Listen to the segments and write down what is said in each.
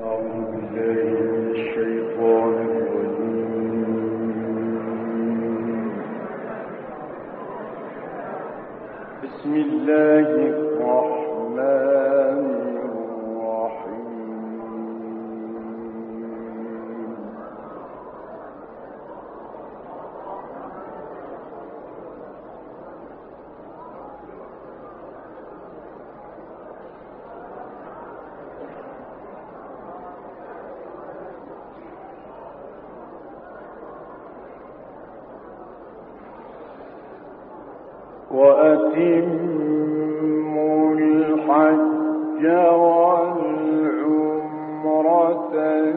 بسم الله الرحمن الرحيم. وأتموا الحج والعمرة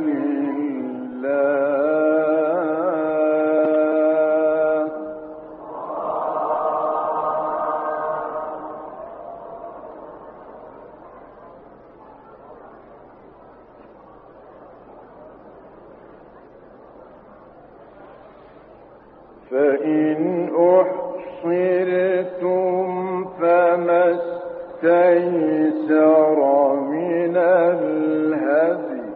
لله فإن أحصرتم فما استيسر من الهدي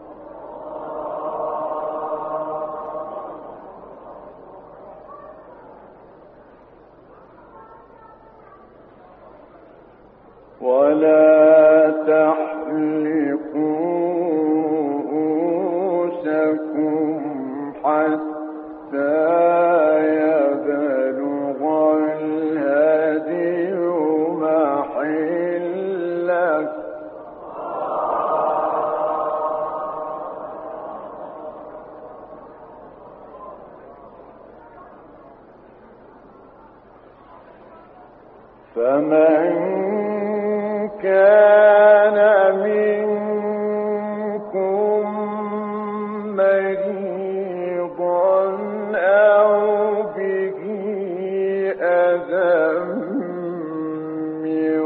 ولا تحلقوا رؤوسكم حتى يبلغ الهدي محله فمن كان منكم مريضا أو به أذى من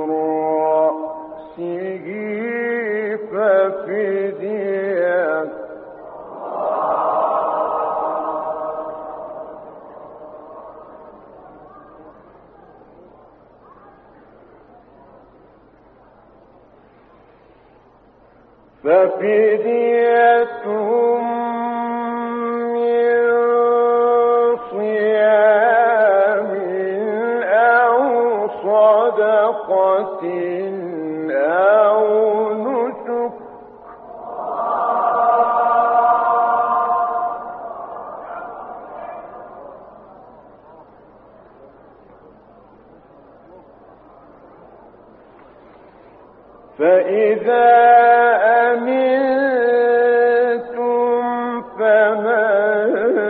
رأسه ففدية من صيام أو صدقة أو نسك فإذا أمنتم فمن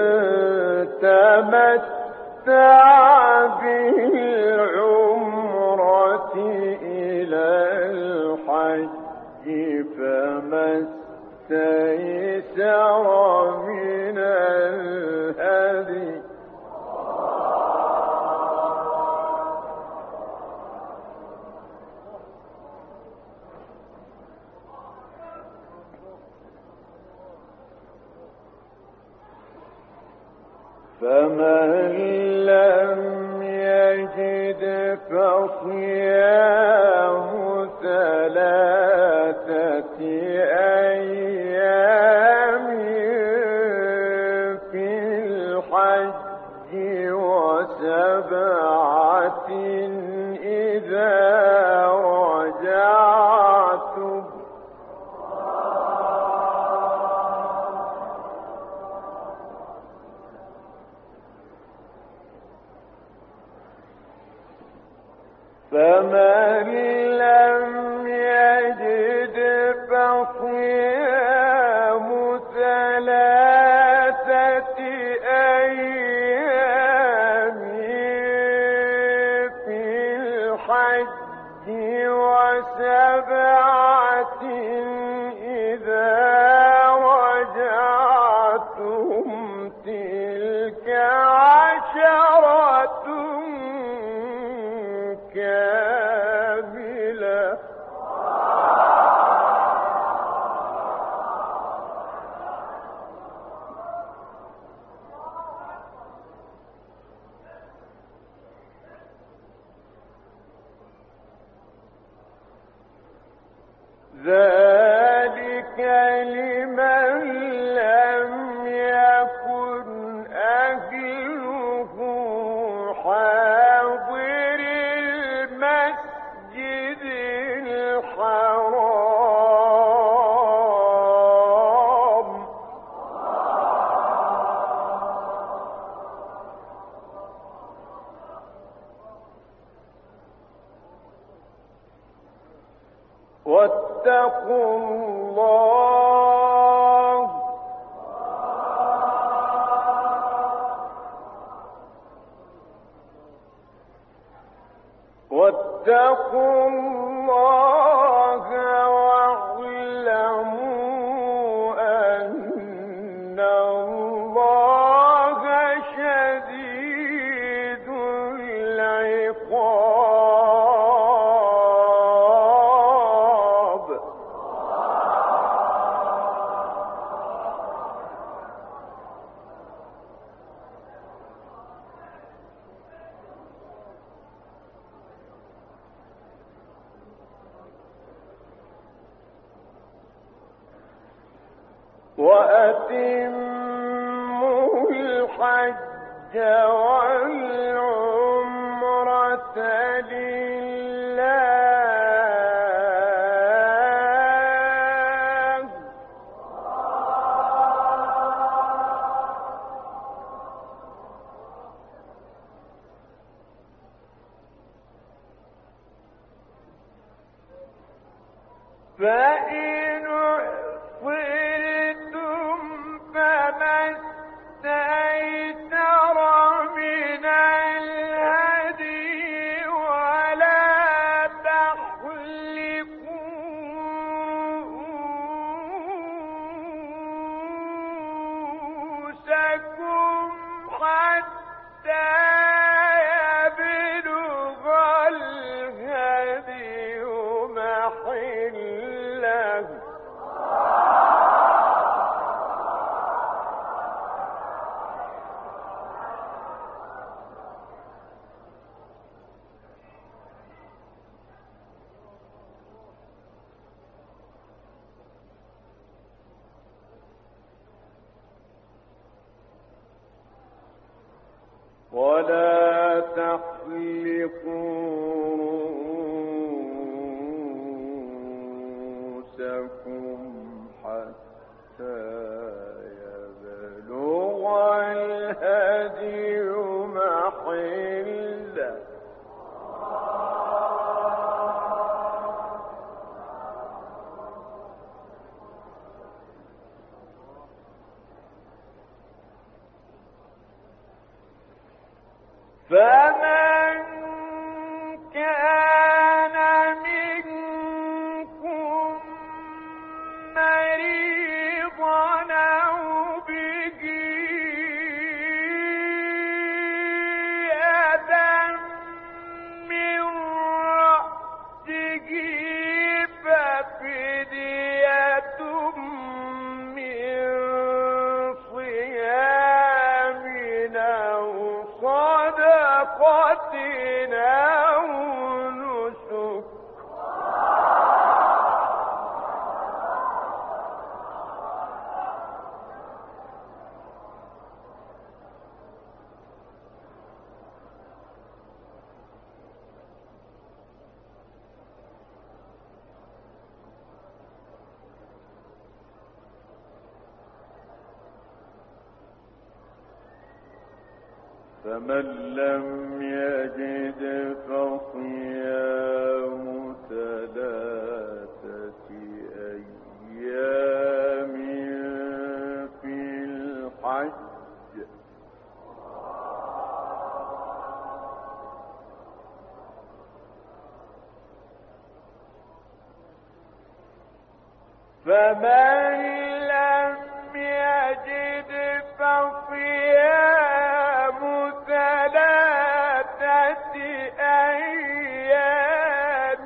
تمتع بالعمرة إلى الحج فما استيسر من الهدي فمن لم يجد فصيام 3 أيام في الحج و7 إذا رجعتم فمن لم يجد فصيام 3 أيام في الحج و7 إذا رجعتم تلك 10 كاملة لمن لم يكن أهله حاضر المسجد الحرام واتقوا الله واعلموا أن الله شديد العقاب وأتموا الحج والعمرة لله فإن أحصرتم فما استيسر من الهدي ولا تحلقوا رؤوسكم حتى يبلغ الهدي محله ولا تحلقوا رؤوسكم حتى يبلغ الهدي محله فمن كان منكم مريضا أو به أذى من رأسه ففدية من صيام أو صدقة أو نسك فمن لم يجد فصيام 3 أيام في الحج فمن لم يجد فصيام 3 أيام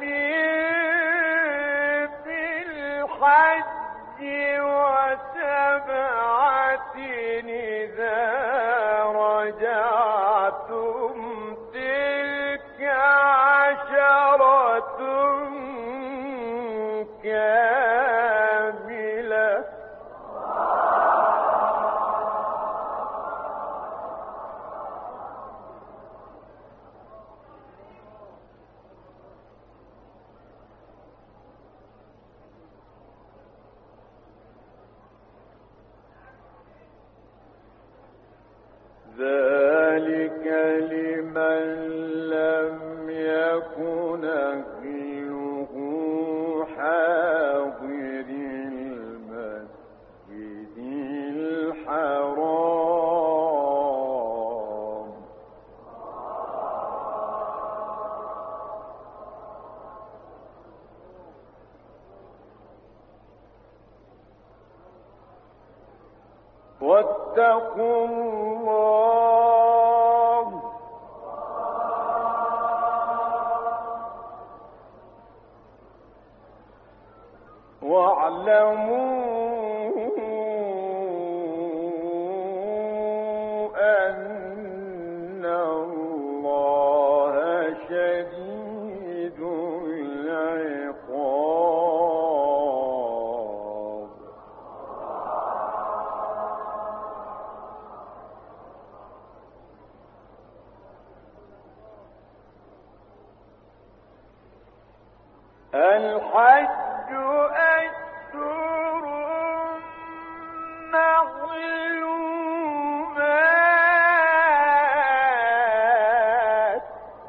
في الحج و7 إذا رجعتم تلك 10 كاملة واتقوا الله واعلموا أن الله شديد العقاب. الحج أشهر معلومات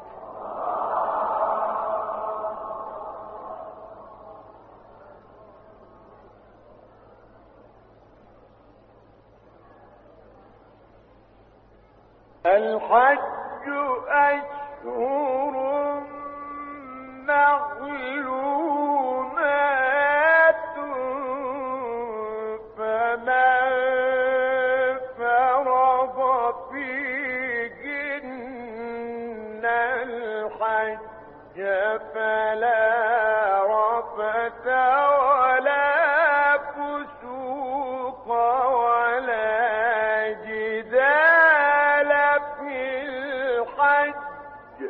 الحج أشهر معلومات فمن فرض فيهن الحج فلا رفث ولا فسوق ولا جدال في الحج.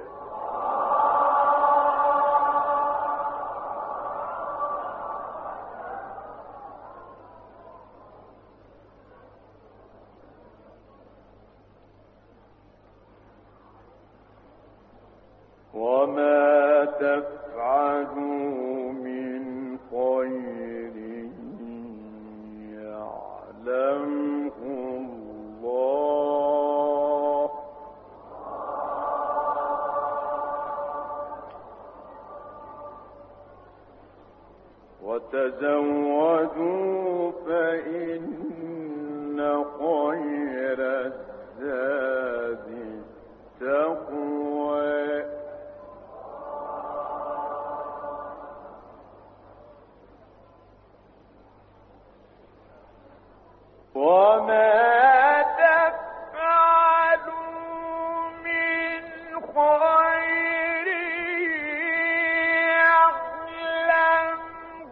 وما تفعلوا من خير يعلمه الله وتزودوا فإن خير الزاد التقوى وما تفعلوا من خير يعلمه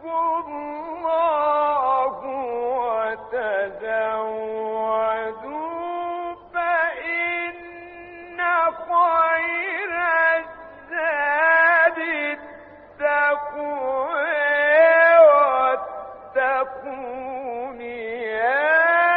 الله وتزودوا فإن خير الزاد التقوى واتقون يا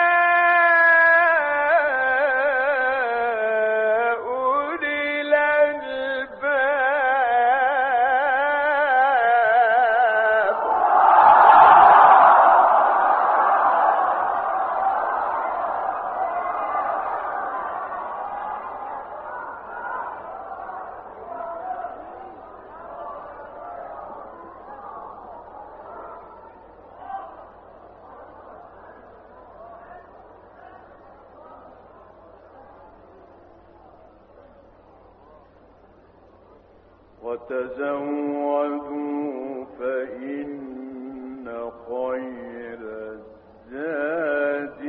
وتزودوا فإن خير الزاد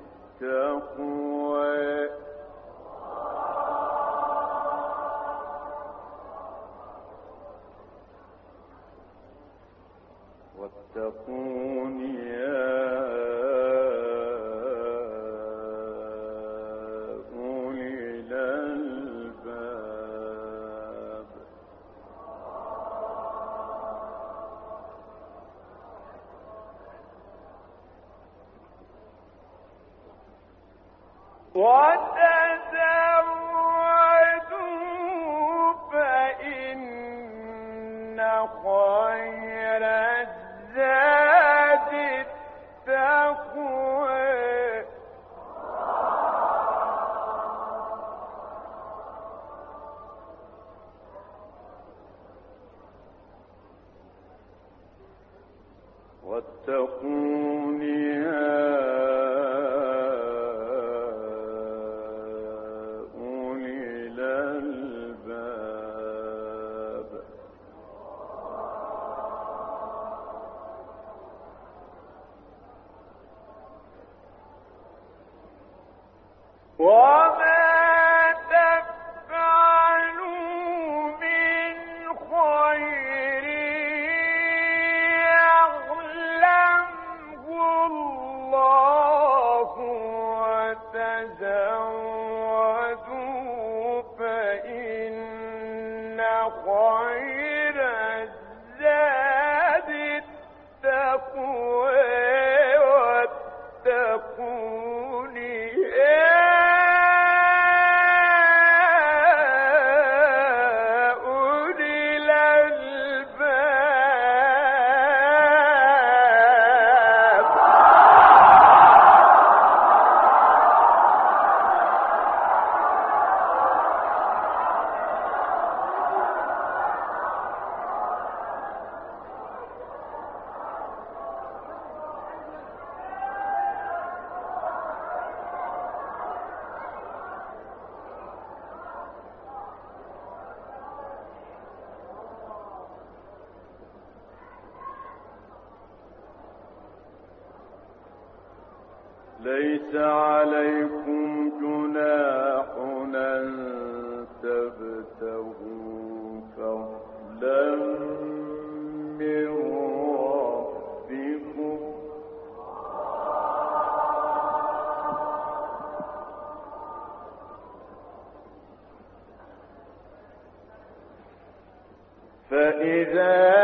التقوى واتقون يا أولي الألباب. وتزودوا فإن خير الزاد التقوى واتقون يا وما تفعلوا من خير يعلمه الله وتزودوا فإن خير الزاد التقوى واتقون يا أولي الألباب. ليس عليكم جناح أن تبتغوا فضلا من ربكم فإذا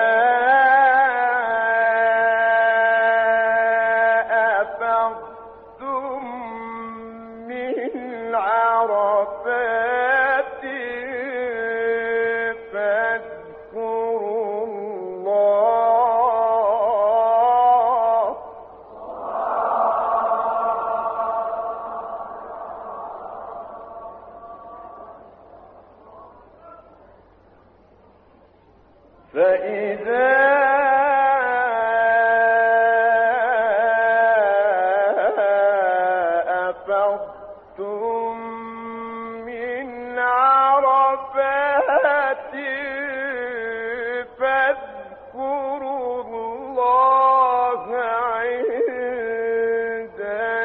أفضتم من عرفات فاذكروا الله عند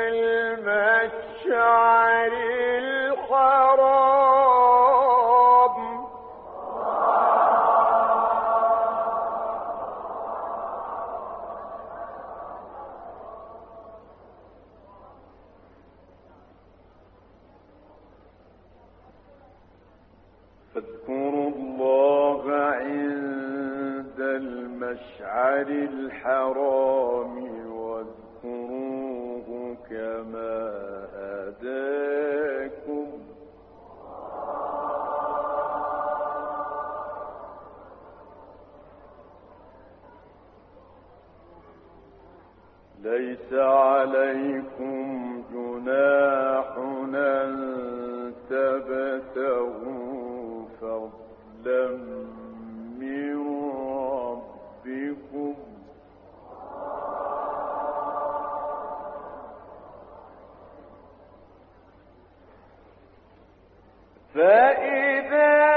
المشعر الحرام فاذكروا الله عند المشعر الحرام واذكروه كما هداكم ليس عليكم جناح أن تبتغوا فضلا من ربكم فإذا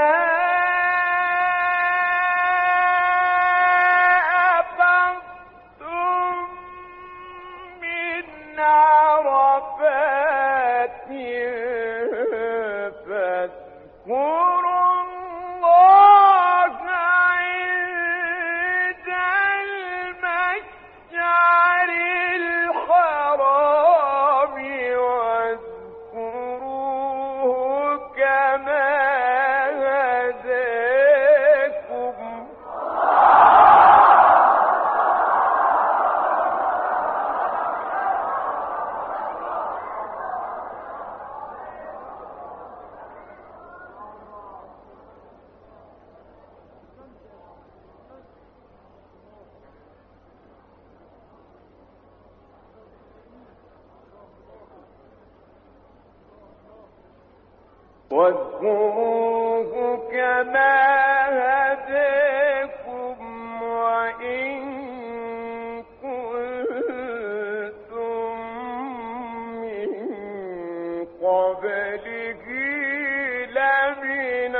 واذكروه كما هداكم وإن كنتم من قبله لمن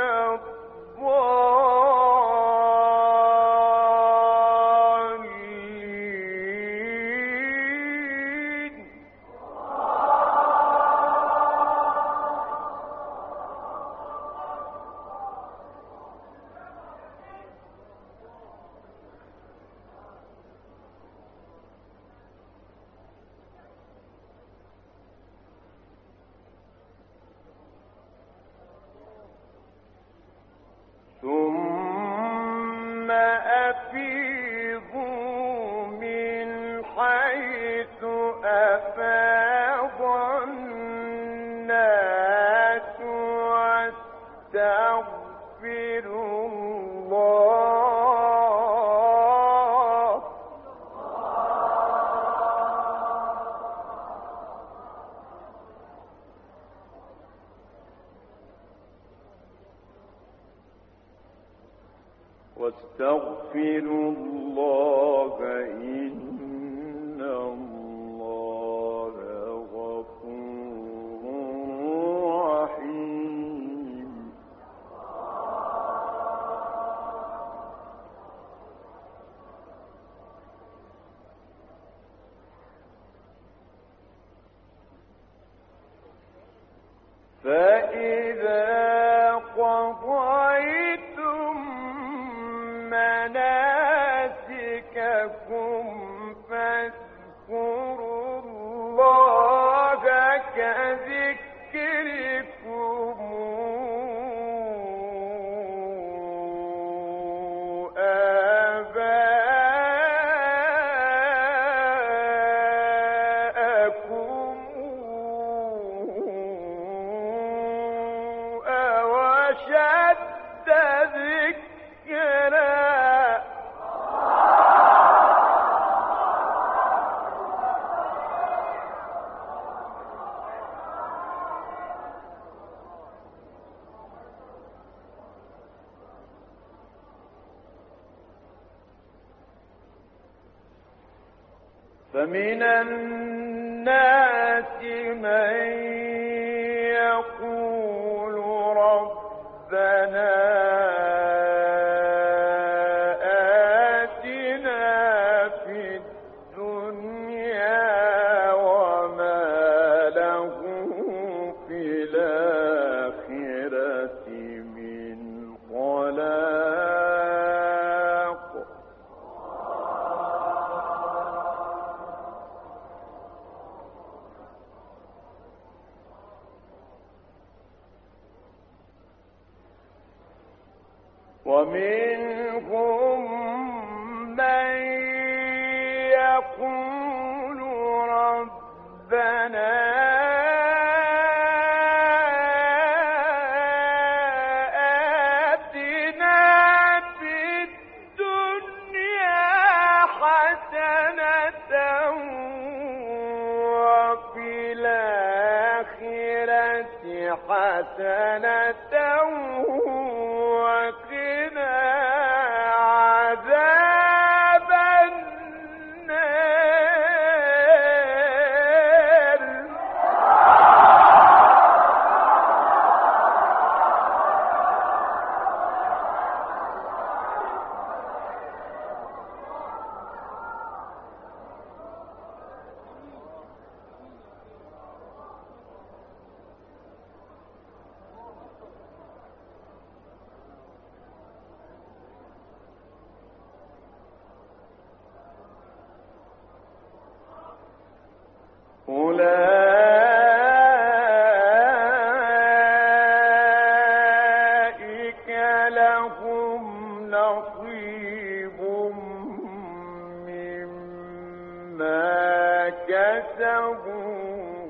الضالين أفاض الناس واستغفروا الله إن الله غفور رحيم. فإذا قضيتم مناسككم فاذكروا الله كذكركم آباءكم أو أشد ذكرا. فمن الناس من يقول ربنا آتنا في الدنيا وما له في الآخرة من خلاق. ومنهم من يقول ربنا آتنا في الدنيا حسنة وفي الآخرة حسنة وقنا عذاب النار. أولئك لهم نصيب مما كسبوا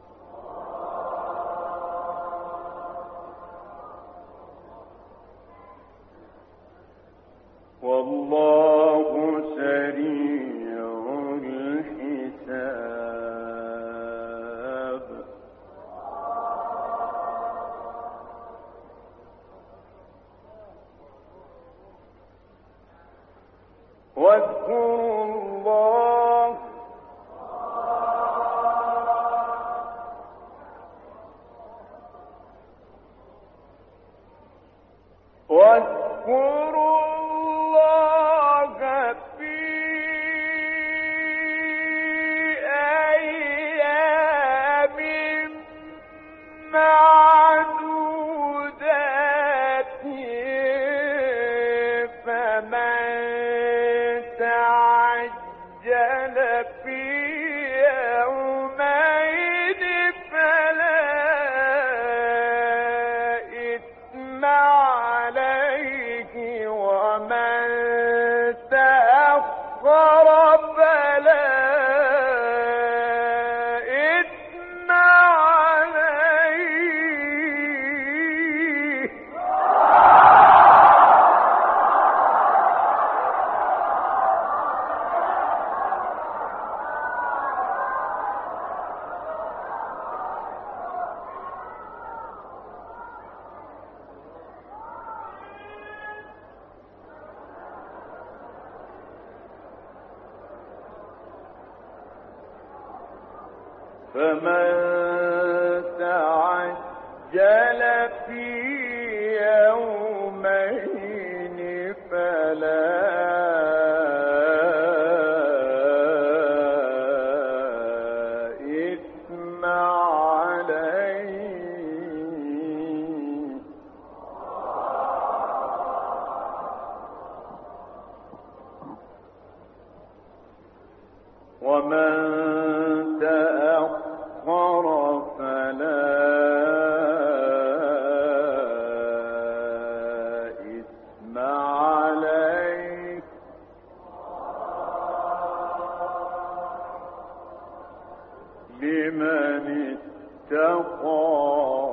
والله سريع الحساب. واذكروا الله في أيام معدودات فمن تعجل في يومين فلا إثم عليه فمن تعجل في يومين فلا إثم عليه ومن تأخر فلا إثم عليه لمن اتقى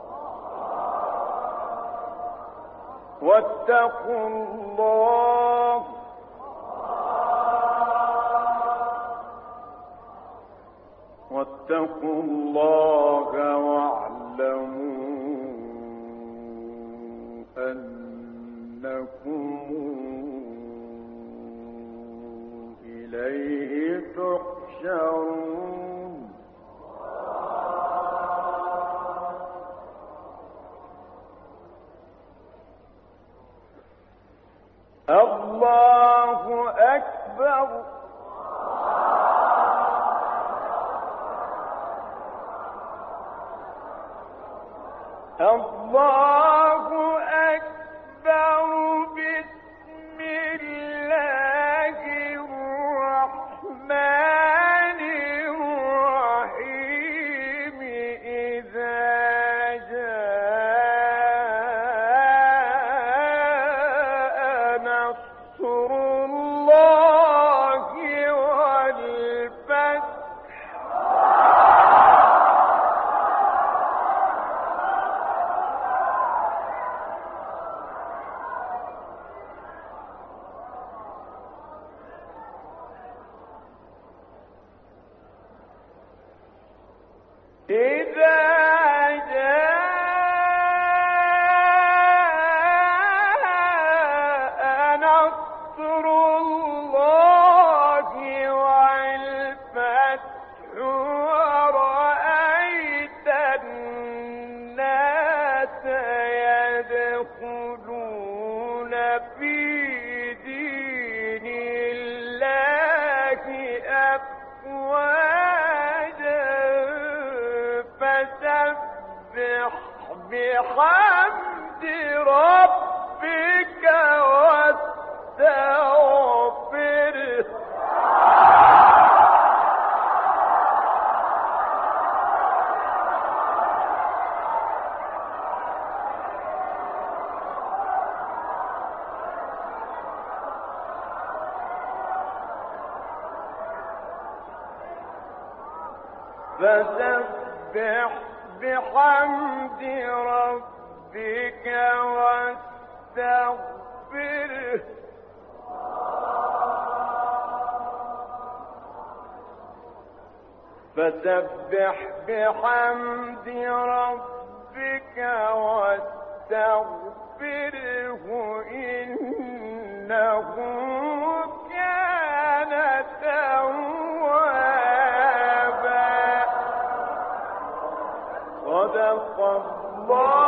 واتقوا الله واعلموا أنكم إليه تحشرون الله أكبر الله أكبر بسم الله الرحمن الرحيم إذا جاء نصر الله والفتح إذا جاء نصر الله والفتح ورأيت الناس يدخلون في دين الله أفواجا فسبح بحمد ربك واستغفره فسبح بحمد ربك واستغفره فسبح بحمد ربك واستغفره إنه كان توابا صدق الله